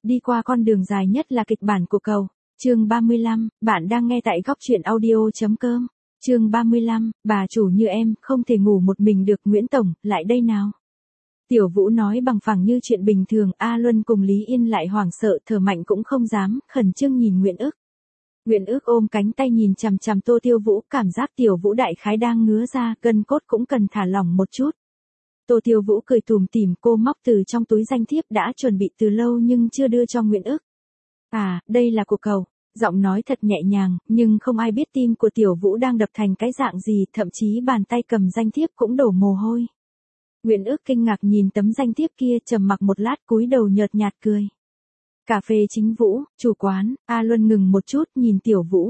đi qua con đường dài nhất là kịch bản của cậu. Chương 35, bạn đang nghe tại góc truyện audio.com. Chương 35, bà chủ như em, không thể ngủ một mình được. Nguyễn Tổng, lại đây nào. Tiểu Vũ nói bằng phẳng như chuyện bình thường. A Luân cùng Lý Yên lại hoảng sợ, thở mạnh cũng không dám, khẩn trương nhìn Nguyễn Ức. Nguyễn Ức ôm cánh tay nhìn chằm chằm Tô Tiêu Vũ, cảm giác Tiểu Vũ đại khái đang ngứa ra, gân cốt cũng cần thả lỏng một chút. Tô Tiêu Vũ cười tủm tỉm, cô móc từ trong túi danh thiếp đã chuẩn bị từ lâu nhưng chưa đưa cho Nguyễn Ức. À, đây là của cậu. Giọng nói thật nhẹ nhàng, nhưng không ai biết tim của Tiểu Vũ đang đập thành cái dạng gì, thậm chí bàn tay cầm danh thiếp cũng đổ mồ hôi. Nguyễn Ức kinh ngạc nhìn tấm danh thiếp kia, trầm mặc một lát cúi đầu nhợt nhạt cười. Cà phê Chính Vũ, chủ quán. A Luân ngừng một chút nhìn Tiểu Vũ.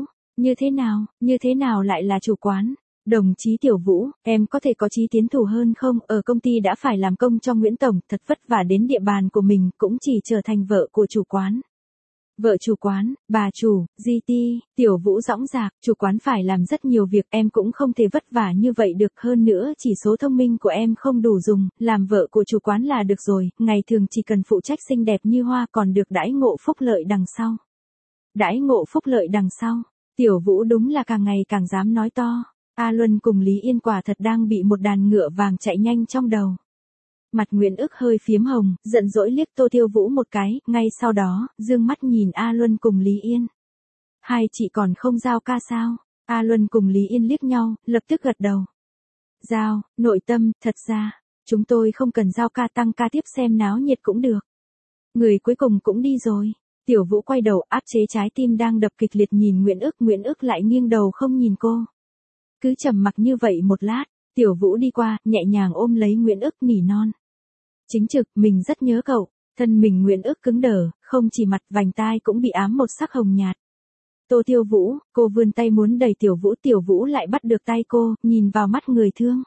Như thế nào lại là chủ quán? Đồng chí Tiểu Vũ, em có thể có chí tiến thủ hơn không? Ở công ty đã phải làm công cho Nguyễn Tổng, thật vất vả đến địa bàn của mình, cũng chỉ trở thành vợ của chủ quán. Vợ chủ quán, bà chủ, GT, Tiểu Vũ dõng dạc, chủ quán phải làm rất nhiều việc, em cũng không thể vất vả như vậy được, hơn nữa chỉ số thông minh của em không đủ dùng, làm vợ của chủ quán là được rồi, ngày thường chỉ cần phụ trách xinh đẹp như hoa, còn được đãi ngộ phúc lợi đằng sau. Đãi ngộ phúc lợi đằng sau, Tiểu Vũ đúng là càng ngày càng dám nói to. A Luân cùng Lý Yên quả thật đang bị một đàn ngựa vàng chạy nhanh trong đầu. Mặt Nguyễn Ức hơi phiếm hồng, giận dỗi liếc Tô Tiêu Vũ một cái, ngay sau đó, dương mắt nhìn A Luân cùng Lý Yên. Hai chị còn không giao ca sao? A Luân cùng Lý Yên liếc nhau, lập tức gật đầu. Giao, nội tâm, thật ra, chúng tôi không cần giao ca, tăng ca tiếp xem náo nhiệt cũng được. Người cuối cùng cũng đi rồi. Tiểu Vũ quay đầu, áp chế trái tim đang đập kịch liệt nhìn Nguyễn Ức lại nghiêng đầu không nhìn cô. Cứ trầm mặc như vậy một lát, Tiểu Vũ đi qua, nhẹ nhàng ôm lấy Nguyễn Ức nỉ non. Chính trực, mình rất nhớ cậu. Thân mình Nguyễn Ức cứng đờ, không chỉ mặt, vành tai cũng bị ám một sắc hồng nhạt. Tô Tiêu Vũ, cô vươn tay muốn đẩy Tiểu Vũ lại bắt được tay cô, nhìn vào mắt người thương.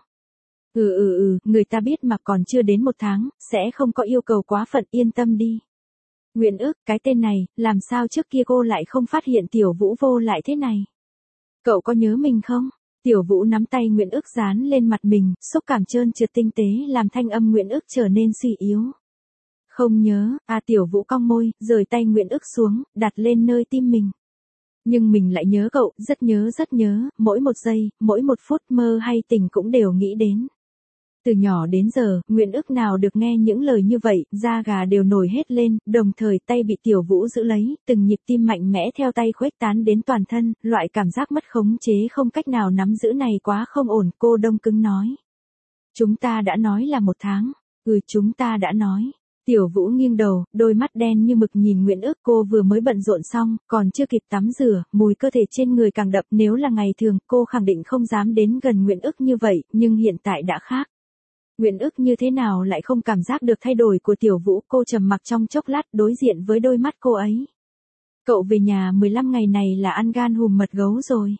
Người ta biết mà, còn chưa đến 1 tháng, sẽ không có yêu cầu quá phận, yên tâm đi. Nguyễn Ức, cái tên này, làm sao trước kia cô lại không phát hiện Tiểu Vũ vô lại thế này? Cậu có nhớ mình không? Tiểu Vũ nắm tay Nguyễn Ức dán lên mặt mình, xúc cảm trơn trượt tinh tế làm thanh âm Nguyễn Ức trở nên suy yếu. Không nhớ, Tiểu Vũ cong môi, rời tay Nguyễn Ức xuống, đặt lên nơi tim mình. Nhưng mình lại nhớ cậu, rất nhớ, mỗi một giây, mỗi một phút mơ hay tỉnh cũng đều nghĩ đến. Từ nhỏ đến giờ, Nguyễn Ức nào được nghe những lời như vậy, da gà đều nổi hết lên, đồng thời tay bị Tiểu Vũ giữ lấy, từng nhịp tim mạnh mẽ theo tay khuếch tán đến toàn thân, loại cảm giác mất khống chế không cách nào nắm giữ này quá không ổn, cô đông cứng nói. Chúng ta đã nói là 1 tháng. Chúng ta đã nói. Tiểu Vũ nghiêng đầu, đôi mắt đen như mực nhìn Nguyễn Ức, cô vừa mới bận rộn xong, còn chưa kịp tắm rửa, mùi cơ thể trên người càng đậm, nếu là ngày thường, cô khẳng định không dám đến gần Nguyễn Ức như vậy, nhưng hiện tại đã khác. Nguyễn Ức như thế nào lại không cảm giác được thay đổi của Tiểu Vũ, cô trầm mặc trong chốc lát đối diện với đôi mắt cô ấy. Cậu về nhà 15 ngày này là ăn gan hùm mật gấu rồi.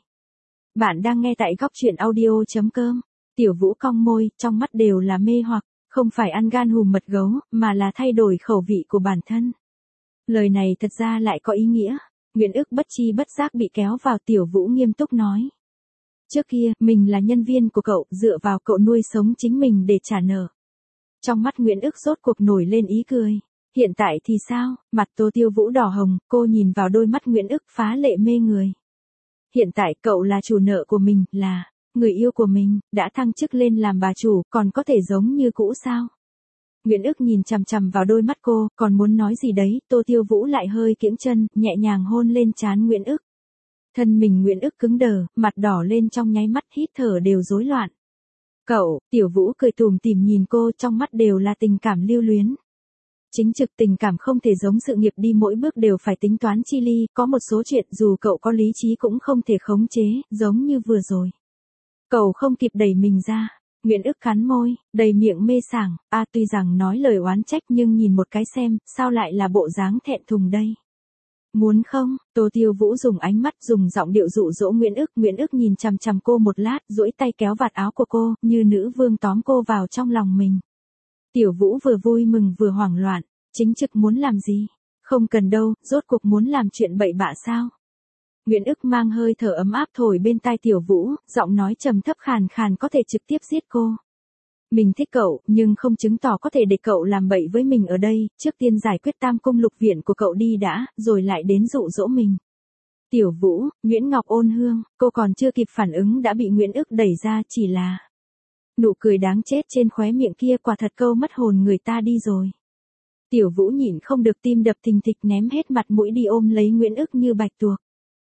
Bạn đang nghe tại góc truyện audio.com. Tiểu Vũ cong môi, trong mắt đều là mê hoặc, không phải ăn gan hùm mật gấu, mà là thay đổi khẩu vị của bản thân. Lời này thật ra lại có ý nghĩa. Nguyễn Ức bất chi bất giác bị kéo vào, Tiểu Vũ nghiêm túc nói. Trước kia, mình là nhân viên của cậu, dựa vào cậu nuôi sống chính mình để trả nợ. Trong mắt Nguyễn Ức rốt cuộc nổi lên ý cười. Hiện tại thì sao? Mặt Tô Tiêu Vũ đỏ hồng, cô nhìn vào đôi mắt Nguyễn Ức phá lệ mê người. Hiện tại cậu là chủ nợ của mình, là người yêu của mình, đã thăng chức lên làm bà chủ, còn có thể giống như cũ sao? Nguyễn Ức nhìn chằm chằm vào đôi mắt cô, còn muốn nói gì đấy, Tô Tiêu Vũ lại hơi kiễng chân, nhẹ nhàng hôn lên trán Nguyễn Ức. Thân mình Nguyễn Ức cứng đờ, mặt đỏ lên, trong nháy mắt hít thở đều rối loạn. Cậu, Tiểu Vũ cười tủm tỉm nhìn cô, trong mắt đều là tình cảm lưu luyến. Chính trực, tình cảm không thể giống sự nghiệp, đi mỗi bước đều phải tính toán chi ly, có một số chuyện dù cậu có lý trí cũng không thể khống chế, giống như vừa rồi. Cậu không kịp đẩy mình ra. Nguyễn Ức cắn môi, đầy miệng mê sảng, tuy rằng nói lời oán trách nhưng nhìn một cái xem, sao lại là bộ dáng thẹn thùng đây. Muốn không? Tô Tiêu Vũ dùng ánh mắt, dùng giọng điệu dụ dỗ Nguyễn Ức nhìn chằm chằm cô một lát, duỗi tay kéo vạt áo của cô, như nữ vương tóm cô vào trong lòng mình. Tiểu Vũ vừa vui mừng vừa hoảng loạn, chính trực muốn làm gì? Không cần đâu, rốt cuộc muốn làm chuyện bậy bạ sao? Nguyễn Ức mang hơi thở ấm áp thổi bên tai Tiểu Vũ, giọng nói trầm thấp khàn khàn có thể trực tiếp giết cô. Mình thích cậu, nhưng không chứng tỏ có thể để cậu làm bậy với mình ở đây, trước tiên giải quyết tam cung lục viện của cậu đi đã, rồi lại đến dụ dỗ mình. Tiểu Vũ, Nguyễn Ngọc Ôn Hương, cô còn chưa kịp phản ứng đã bị Nguyễn Ức đẩy ra, chỉ là nụ cười đáng chết trên khóe miệng kia quả thật câu mất hồn người ta đi rồi. Tiểu Vũ nhịn không được tim đập thình thịch ném hết mặt mũi đi ôm lấy Nguyễn Ức như bạch tuộc.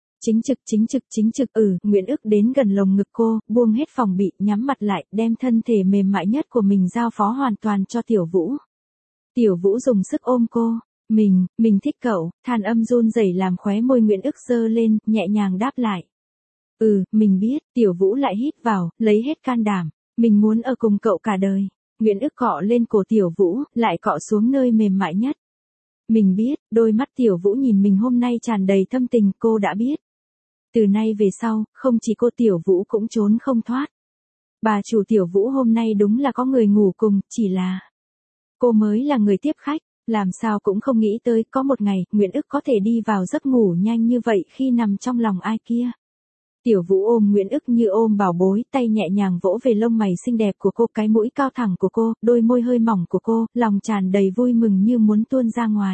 Chính trực, Nguyễn Ức đến gần lồng ngực cô, buông hết phòng bị, nhắm mặt lại, đem thân thể mềm mại nhất của mình giao phó hoàn toàn cho Tiểu Vũ. Tiểu Vũ dùng sức ôm cô. Mình thích cậu, than âm run rẩy làm khóe môi Nguyễn Ức giơ lên, nhẹ nhàng đáp lại. Mình biết, Tiểu Vũ lại hít vào, lấy hết can đảm. Mình muốn ở cùng cậu cả đời. Nguyễn Ức cọ lên cổ Tiểu Vũ, lại cọ xuống nơi mềm mại nhất. Mình biết, đôi mắt Tiểu Vũ nhìn mình hôm nay tràn đầy thâm tình, cô đã biết. Từ nay về sau, không chỉ cô Tiểu Vũ cũng trốn không thoát. Bà chủ Tiểu Vũ hôm nay đúng là có người ngủ cùng, chỉ là cô mới là người tiếp khách, làm sao cũng không nghĩ tới có một ngày Nguyễn Ức có thể đi vào giấc ngủ nhanh như vậy khi nằm trong lòng ai kia. Tiểu Vũ ôm Nguyễn Ức như ôm bảo bối, tay nhẹ nhàng vỗ về lông mày xinh đẹp của cô, cái mũi cao thẳng của cô, đôi môi hơi mỏng của cô, lòng tràn đầy vui mừng như muốn tuôn ra ngoài.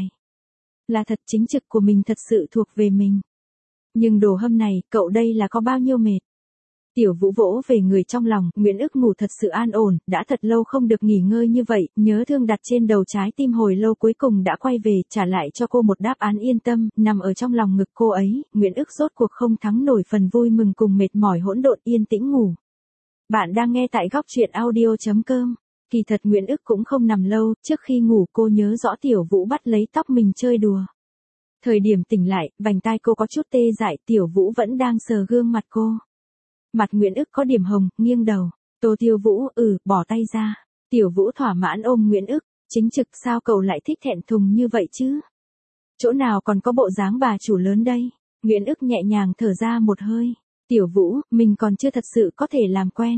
Là thật, chính trực của mình thật sự thuộc về mình. Nhưng đồ hâm này, cậu đây là có bao nhiêu mệt. Tiểu Vũ vỗ về người trong lòng, Nguyễn Ức ngủ thật sự an ổn, đã thật lâu không được nghỉ ngơi như vậy, nhớ thương đặt trên đầu trái tim hồi lâu cuối cùng đã quay về, trả lại cho cô một đáp án yên tâm, nằm ở trong lòng ngực cô ấy, Nguyễn Ức rốt cuộc không thắng nổi phần vui mừng cùng mệt mỏi hỗn độn yên tĩnh ngủ. Bạn đang nghe tại góc truyện audio.com. Kỳ thật Nguyễn Ức cũng không nằm lâu, trước khi ngủ cô nhớ rõ Tiểu Vũ bắt lấy tóc mình chơi đùa. Thời điểm tỉnh lại, vành tai cô có chút tê dại, Tiểu Vũ vẫn đang sờ gương mặt cô. Mặt Nguyễn Ức có điểm hồng, nghiêng đầu. Tô Tiêu Vũ, bỏ tay ra. Tiểu Vũ thỏa mãn ôm Nguyễn Ức. Chính trực, sao cậu lại thích thẹn thùng như vậy chứ? Chỗ nào còn có bộ dáng bà chủ lớn đây? Nguyễn Ức nhẹ nhàng thở ra một hơi. Tiểu Vũ, mình còn chưa thật sự có thể làm quen.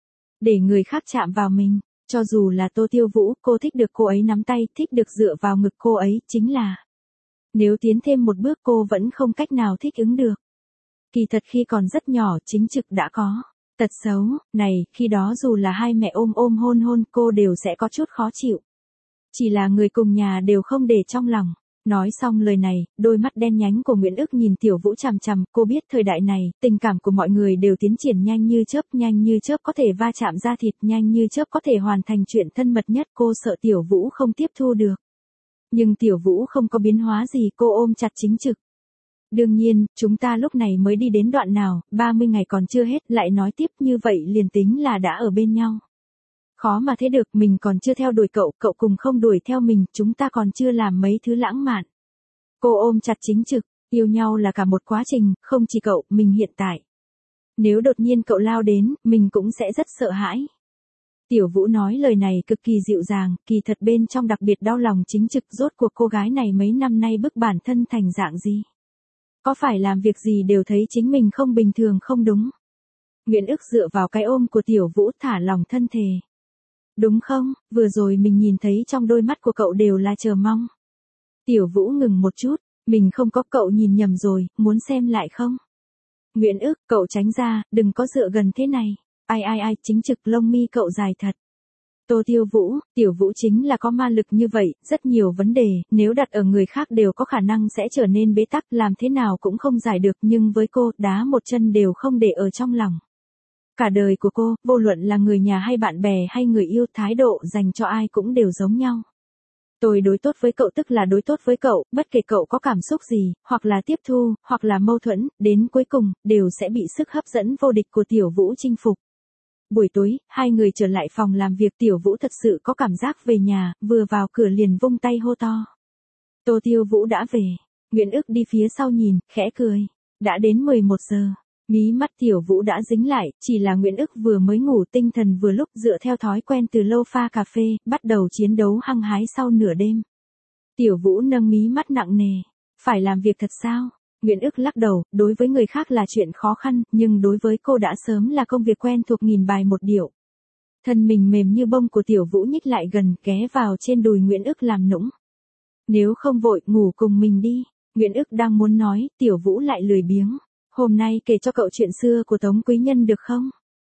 Để người khác chạm vào mình. Cho dù là Tô Tiêu Vũ, cô thích được cô ấy nắm tay, thích được dựa vào ngực cô ấy, chính là nếu tiến thêm một bước cô vẫn không cách nào thích ứng được. Kỳ thật khi còn rất nhỏ chính trực đã có tật xấu, này, khi đó dù là hai mẹ ôm hôn cô đều sẽ có chút khó chịu. Chỉ là người cùng nhà đều không để trong lòng. Nói xong lời này, đôi mắt đen nhánh của Nguyễn Ức nhìn Tiểu Vũ chằm chằm, cô biết thời đại này, tình cảm của mọi người đều tiến triển nhanh như chớp có thể va chạm da thịt, nhanh như chớp có thể hoàn thành chuyện thân mật nhất, cô sợ Tiểu Vũ không tiếp thu được. Nhưng Tiểu Vũ không có biến hóa gì, cô ôm chặt chính trực. Đương nhiên, chúng ta lúc này mới đi đến đoạn nào, 30 ngày còn chưa hết, lại nói tiếp như vậy liền tính là đã ở bên nhau. Khó mà thế được, mình còn chưa theo đuổi cậu, cậu cùng không đuổi theo mình, chúng ta còn chưa làm mấy thứ lãng mạn. Cô ôm chặt chính trực, yêu nhau là cả một quá trình, không chỉ cậu, mình hiện tại. Nếu đột nhiên cậu lao đến, mình cũng sẽ rất sợ hãi. Tiểu Vũ nói lời này cực kỳ dịu dàng, kỳ thật bên trong đặc biệt đau lòng chính trực, rốt cuộc cô gái này mấy năm nay bức bản thân thành dạng gì. Có phải làm việc gì đều thấy chính mình không bình thường không đúng. Nguyễn Ức dựa vào cái ôm của Tiểu Vũ thả lòng thân thể. Đúng không, vừa rồi mình nhìn thấy trong đôi mắt của cậu đều là chờ mong. Tiểu Vũ ngừng một chút, mình không có, cậu nhìn nhầm rồi, muốn xem lại không? Nguyễn Ức, cậu tránh ra, đừng có dựa gần thế này. Ai, chính trực, lông mi cậu dài thật. Tô Tiêu Vũ, Tiểu Vũ chính là có ma lực như vậy, rất nhiều vấn đề, nếu đặt ở người khác đều có khả năng sẽ trở nên bế tắc, làm thế nào cũng không giải được, nhưng với cô, đá một chân đều không để ở trong lòng. Cả đời của cô, vô luận là người nhà hay bạn bè hay người yêu, thái độ dành cho ai cũng đều giống nhau. Tôi đối tốt với cậu tức là đối tốt với cậu, bất kể cậu có cảm xúc gì, hoặc là tiếp thu, hoặc là mâu thuẫn, đến cuối cùng, đều sẽ bị sức hấp dẫn vô địch của Tiểu Vũ chinh phục. Buổi tối, hai người trở lại phòng làm việc, Tiểu Vũ thật sự có cảm giác về nhà, vừa vào cửa liền vung tay hô to. Tô Tiêu Vũ đã về. Nguyễn Ức đi phía sau nhìn, khẽ cười. Đã đến 11 giờ. Mí mắt Tiểu Vũ đã dính lại, chỉ là Nguyễn Ức vừa mới ngủ tinh thần vừa lúc dựa theo thói quen từ lâu pha cà phê, bắt đầu chiến đấu hăng hái sau nửa đêm. Tiểu Vũ nâng mí mắt nặng nề. Phải làm việc thật sao? Nguyễn Ức lắc đầu, đối với người khác là chuyện khó khăn, nhưng đối với cô đã sớm là công việc quen thuộc nghìn bài một điệu. Thân mình mềm như bông của Tiểu Vũ nhích lại gần, ghé vào trên đùi Nguyễn Ức làm nũng. Nếu không vội, ngủ cùng mình đi. Nguyễn Ức đang muốn nói, Tiểu Vũ lại lười biếng. Hôm nay kể cho cậu chuyện xưa của Tống Quý Nhân được không?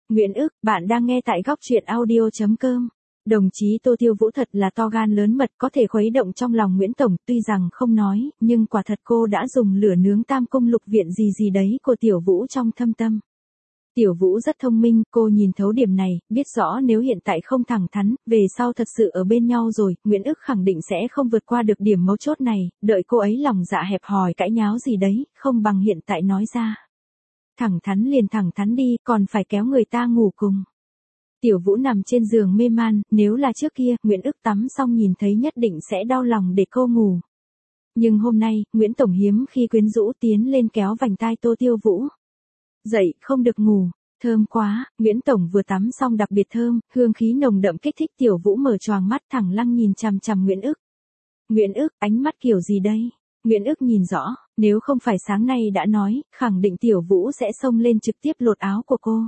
Nguyễn ức, bạn đang nghe tại góc truyện audio.com. Đồng chí Tô Tiêu Vũ thật là to gan lớn mật, có thể khuấy động trong lòng Nguyễn Tổng, tuy rằng không nói, nhưng quả thật cô đã dùng lửa nướng tam cung lục viện gì gì đấy của Tiểu Vũ trong thâm tâm. Tiểu Vũ rất thông minh, cô nhìn thấu điểm này, biết rõ nếu hiện tại không thẳng thắn, về sau thật sự ở bên nhau rồi, Nguyễn ức khẳng định sẽ không vượt qua được điểm mấu chốt này, đợi cô ấy lòng dạ hẹp hòi cãi nháo gì đấy, không bằng hiện tại nói ra. Thẳng thắn liền thẳng thắn đi, còn phải kéo người ta ngủ cùng. Tiểu Vũ nằm trên giường mê man, nếu là trước kia, Nguyễn ức tắm xong nhìn thấy nhất định sẽ đau lòng để cô ngủ. Nhưng hôm nay, Nguyễn Tổng hiếm khi quyến rũ tiến lên kéo vành tai Tô Tiêu Vũ. Dậy, không được ngủ, thơm quá, Nguyễn Tổng vừa tắm xong đặc biệt thơm, hương khí nồng đậm kích thích Tiểu Vũ mở choàng mắt thẳng lăng nhìn chằm chằm Nguyễn ức. Nguyễn ức, ánh mắt kiểu gì đây? Nguyễn ức nhìn rõ, nếu không phải sáng nay đã nói, khẳng định Tiểu Vũ sẽ xông lên trực tiếp lột áo của cô.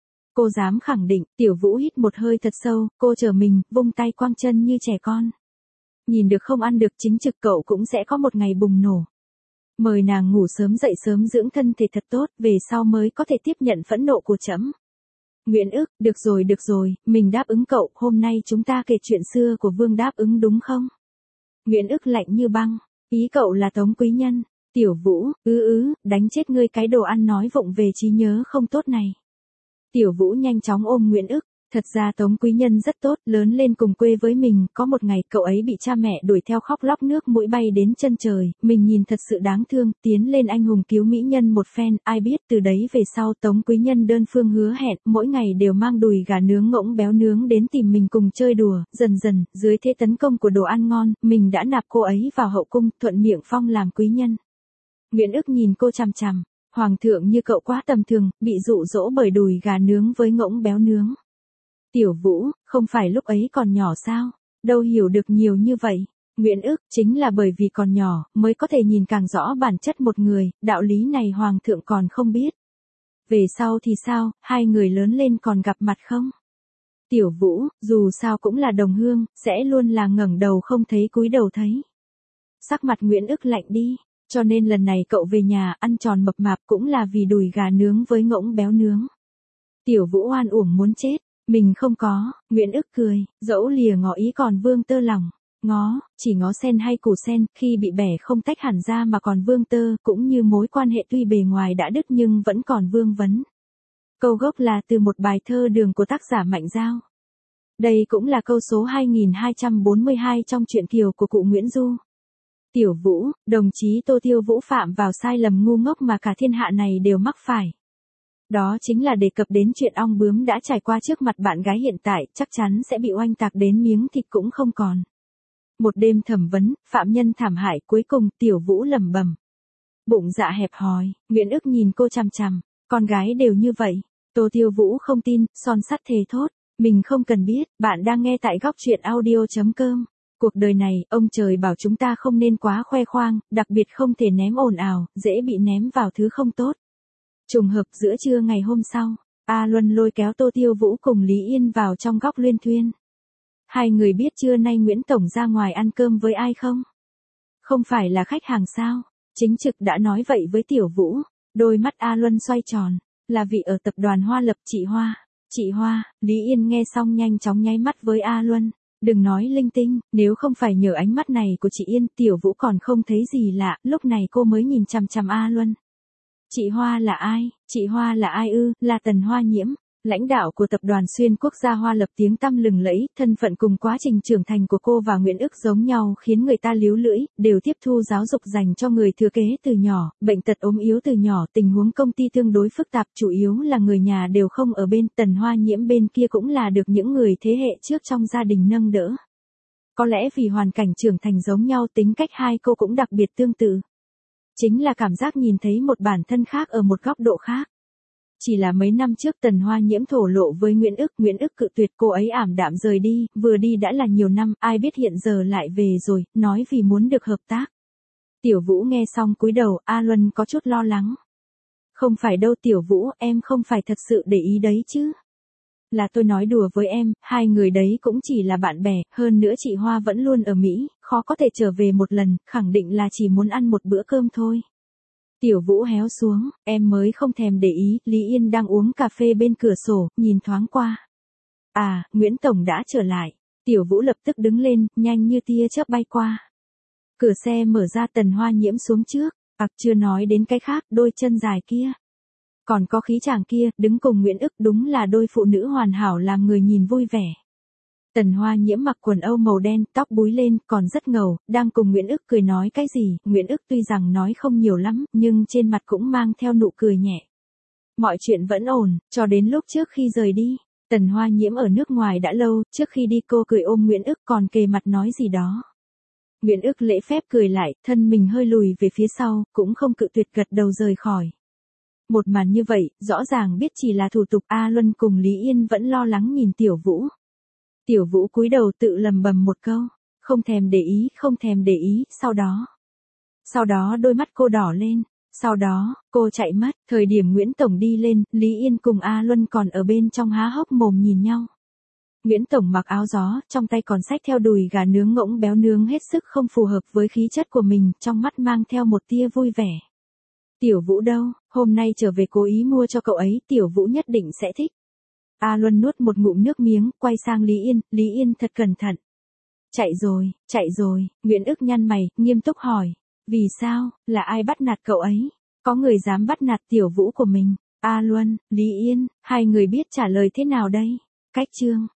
Cô dám khẳng định, Tiểu Vũ hít một hơi thật sâu, cô trở mình, vung tay quăng chân như trẻ con. Nhìn được không ăn được chính trực cậu cũng sẽ có một ngày bùng nổ. Mời nàng ngủ sớm dậy sớm dưỡng thân thể thật tốt, về sau mới có thể tiếp nhận phẫn nộ của trẫm. Nguyễn ức, được rồi, mình đáp ứng cậu, hôm nay chúng ta kể chuyện xưa của Vương đáp ứng đúng không? Nguyễn ức lạnh như băng, ý cậu là Tống Quý Nhân. Tiểu Vũ, đánh chết ngươi cái đồ ăn nói vụng về trí nhớ không tốt này. Tiểu Vũ nhanh chóng ôm Nguyễn ức, thật ra Tống Quý Nhân rất tốt, lớn lên cùng quê với mình, có một ngày cậu ấy bị cha mẹ đuổi theo khóc lóc nước mũi bay đến chân trời, mình nhìn thật sự đáng thương, tiến lên anh hùng cứu mỹ nhân một phen, ai biết từ đấy về sau Tống Quý Nhân đơn phương hứa hẹn, mỗi ngày đều mang đùi gà nướng ngỗng béo nướng đến tìm mình cùng chơi đùa, dần dần, dưới thế tấn công của đồ ăn ngon, mình đã nạp cô ấy vào hậu cung, thuận miệng phong làm quý nhân. Nguyễn ức nhìn cô chằm chằm, hoàng thượng như cậu quá tầm thường, bị dụ dỗ bởi đùi gà nướng với ngỗng béo nướng. Tiểu Vũ, không phải lúc ấy còn nhỏ sao, đâu hiểu được nhiều như vậy. Nguyễn ức, chính là bởi vì còn nhỏ, mới có thể nhìn càng rõ bản chất một người, đạo lý này hoàng thượng còn không biết. Về sau thì sao, hai người lớn lên còn gặp mặt không? Tiểu Vũ, dù sao cũng là đồng hương, sẽ luôn là ngẩng đầu không thấy cúi đầu thấy. Sắc mặt Nguyễn ức lạnh đi, cho nên lần này cậu về nhà ăn tròn mập mạp cũng là vì đùi gà nướng với ngỗng béo nướng. Tiểu Vũ oan uổng muốn chết. Mình không có, Nguyễn ức cười, dẫu lìa ngó ý còn vương tơ lòng. Ngó, chỉ ngó sen hay củ sen, khi bị bẻ không tách hẳn ra mà còn vương tơ, cũng như mối quan hệ tuy bề ngoài đã đứt nhưng vẫn còn vương vấn. Câu gốc là từ một bài thơ Đường của tác giả Mạnh Dao. Đây cũng là câu số 2242 trong truyện Kiều của cụ Nguyễn Du. Tiểu Vũ, đồng chí Tô Tiêu Vũ phạm vào sai lầm ngu ngốc mà cả thiên hạ này đều mắc phải. Đó chính là đề cập đến chuyện ong bướm đã trải qua trước mặt bạn gái hiện tại, chắc chắn sẽ bị oanh tạc đến miếng thịt cũng không còn. Một đêm thẩm vấn, phạm nhân thảm hại, cuối cùng Tiểu Vũ lẩm bẩm. Bụng dạ hẹp hòi, Nguyễn ức nhìn cô chằm chằm, con gái đều như vậy. Tô Tiêu Vũ không tin, son sắt thề thốt, mình không cần biết, bạn đang nghe tại góc truyện audio.com. Cuộc đời này, ông trời bảo chúng ta không nên quá khoe khoang, đặc biệt không thể ném ồn ào, dễ bị ném vào thứ không tốt. Trùng hợp giữa trưa ngày hôm sau, A Luân lôi kéo Tô Tiêu Vũ cùng Lý Yên vào trong góc luyên thuyên. Hai người biết trưa nay Nguyễn Tổng ra ngoài ăn cơm với ai không? Không phải là khách hàng sao? Chính trực đã nói vậy với Tiểu Vũ. Đôi mắt A Luân xoay tròn, là vị ở tập đoàn Hoa Lập chị Hoa. Chị Hoa, Lý Yên nghe xong nhanh chóng nháy mắt với A Luân. Đừng nói linh tinh, nếu không phải nhờ ánh mắt này của chị Yên, Tiểu Vũ còn không thấy gì lạ, lúc này cô mới nhìn chằm chằm A Luân. Chị Hoa là ai? Chị Hoa là ai ư? Là Tần Hoa Nhiễm, lãnh đạo của tập đoàn xuyên quốc gia Hoa Lập tiếng tăm lừng lẫy, thân phận cùng quá trình trưởng thành của cô và Nguyễn ức giống nhau khiến người ta líu lưỡi, đều tiếp thu giáo dục dành cho người thừa kế từ nhỏ, bệnh tật ốm yếu từ nhỏ, tình huống công ty tương đối phức tạp, chủ yếu là người nhà đều không ở bên, Tần Hoa Nhiễm bên kia cũng là được những người thế hệ trước trong gia đình nâng đỡ. Có lẽ vì hoàn cảnh trưởng thành giống nhau tính cách hai cô cũng đặc biệt tương tự. Chính là cảm giác nhìn thấy một bản thân khác ở một góc độ khác. Chỉ là mấy năm trước Tần Hoa Nhiễm thổ lộ với Nguyễn ức cự tuyệt, cô ấy ảm đạm rời đi, vừa đi đã là nhiều năm, ai biết hiện giờ lại về rồi, nói vì muốn được hợp tác. Tiểu Vũ nghe xong cúi đầu, A Luân có chút lo lắng. Không phải đâu Tiểu Vũ, em không phải thật sự để ý đấy chứ. Là tôi nói đùa với em, hai người đấy cũng chỉ là bạn bè, hơn nữa chị Hoa vẫn luôn ở Mỹ, khó có thể trở về một lần, khẳng định là chỉ muốn ăn một bữa cơm thôi. Tiểu Vũ héo xuống, em mới không thèm để ý, Lý Yên đang uống cà phê bên cửa sổ, nhìn thoáng qua. À, Nguyễn Tổng đã trở lại. Tiểu Vũ lập tức đứng lên, nhanh như tia chớp bay qua. Cửa xe mở ra, Tần Hoa Nhiễm xuống trước, chưa nói đến cái khác, đôi chân dài kia. Còn có khí chàng kia, đứng cùng Nguyễn Ức, đúng là đôi phụ nữ hoàn hảo làm người nhìn vui vẻ. Tần Hoa Nhiễm mặc quần âu màu đen, tóc búi lên, còn rất ngầu, đang cùng Nguyễn Ức cười nói cái gì, Nguyễn Ức tuy rằng nói không nhiều lắm, nhưng trên mặt cũng mang theo nụ cười nhẹ. Mọi chuyện vẫn ổn, cho đến lúc trước khi rời đi. Tần Hoa Nhiễm ở nước ngoài đã lâu, trước khi đi cô cười ôm Nguyễn Ức còn kề mặt nói gì đó. Nguyễn Ức lễ phép cười lại, thân mình hơi lùi về phía sau, cũng không cự tuyệt gật đầu rời khỏi. Một màn như vậy, rõ ràng biết chỉ là thủ tục. A Luân cùng Lý Yên vẫn lo lắng nhìn Tiểu Vũ. Tiểu Vũ cúi đầu tự lầm bầm một câu, không thèm để ý, không thèm để ý, sau đó đôi mắt cô đỏ lên, sau đó, cô chạy mất, thời điểm Nguyễn Tổng đi lên, Lý Yên cùng A Luân còn ở bên trong há hốc mồm nhìn nhau. Nguyễn Tổng mặc áo gió, trong tay còn xách theo đùi gà nướng ngỗng béo nướng hết sức không phù hợp với khí chất của mình, trong mắt mang theo một tia vui vẻ. Tiểu Vũ đâu, hôm nay trở về cố ý mua cho cậu ấy, Tiểu Vũ nhất định sẽ thích. A Luân nuốt một ngụm nước miếng, quay sang Lý Yên thật cẩn thận. Chạy rồi, Nguyễn Ức nhăn mày, nghiêm túc hỏi. Vì sao, là ai bắt nạt cậu ấy? Có người dám bắt nạt Tiểu Vũ của mình? A Luân, Lý Yên, hai người biết trả lời thế nào đây? Cách chương.